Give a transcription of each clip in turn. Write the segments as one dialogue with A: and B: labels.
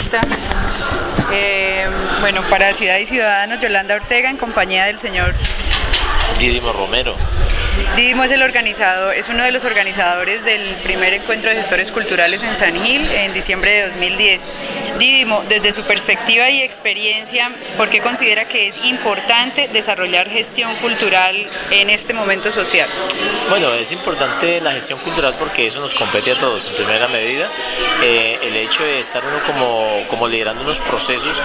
A: lista. Bueno, para Ciudad y Ciudadanos, Yolanda Ortega, en compañía del señor
B: Didimo Romero.
A: Didimo es uno de los organizadores del primer encuentro de gestores culturales en San Gil en diciembre de 2010. Didimo, desde su perspectiva y experiencia, ¿por qué considera que es importante desarrollar gestión cultural en este momento social?
B: Bueno, es importante la gestión cultural porque eso nos compete a todos en primera medida. El hecho de estar uno como liderando unos procesos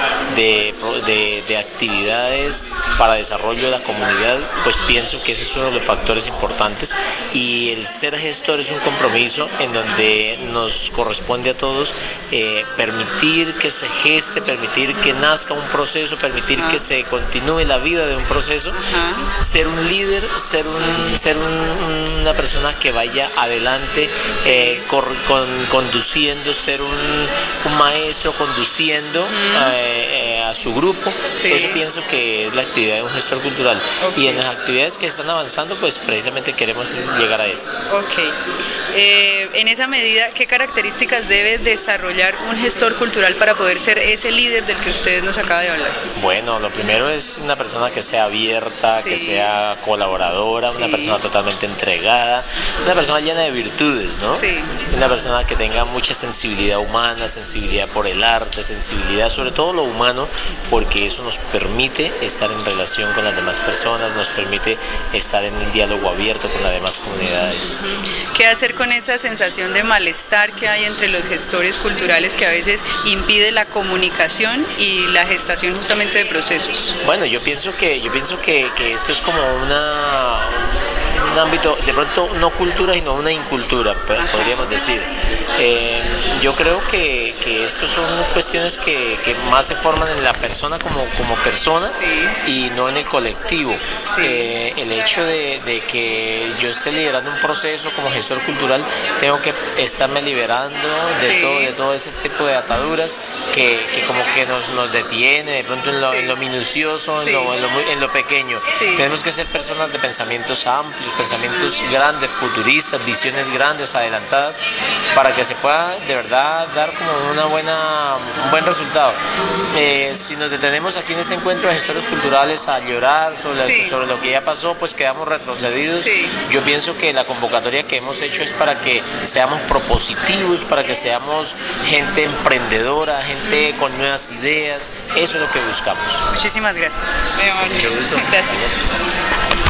B: de actividades para desarrollo de la comunidad, pues pienso que ese es uno de los factores importantes, y el ser gestor es un compromiso en donde nos corresponde a todos permitir que se geste, permitir que nazca un proceso, permitir que se continúe la vida de un proceso, ser un líder, ser una persona que vaya adelante, conduciendo, ser un maestro conduciendo a su grupo. Eso pienso que es la actividad de un gestor cultural, y en las actividades que están avanzando, pues precisamente queremos llegar a esto.
A: En esa medida, ¿qué características debe desarrollar un gestor cultural para poder ser ese líder del que usted nos acaba de hablar?
B: Bueno, lo primero es una persona que sea abierta, que sea colaboradora, una persona totalmente entregada, una persona llena de virtudes, ¿no? Una persona que tenga mucha sensibilidad humana, sensibilidad por el arte, sensibilidad sobre todo lo humano, porque eso nos permite estar en relación con las demás personas, nos permite estar en un diálogo abierto con las demás comunidades.
A: ¿Qué hacer con esa sensación de malestar que hay entre los gestores culturales que a veces impide la comunicación y la gestación justamente de procesos?
B: Bueno, yo pienso que esto es como un ámbito, de pronto no cultura, sino una incultura, podríamos decir. Yo creo que estos son cuestiones que más se forman en la persona como persona y no en el colectivo. El hecho de que yo esté liderando un proceso como gestor cultural, tengo que estarme liberando de todo ese tipo de ataduras que como que nos detiene de pronto en lo minucioso, en lo pequeño. Tenemos que ser personas de pensamientos amplios, pensamientos grandes, futuristas, visiones grandes, adelantadas, para que se pueda de verdad dar como un buen resultado. Si nos detenemos aquí en este encuentro de gestores culturales a llorar sobre lo que ya pasó, pues quedamos retrocedidos. Yo pienso que la convocatoria que hemos hecho es para que seamos propositivos, para que seamos gente emprendedora, gente con nuevas ideas. Eso es lo que buscamos.
A: Muchísimas gracias.
B: Mucho gusto.
A: Gracias.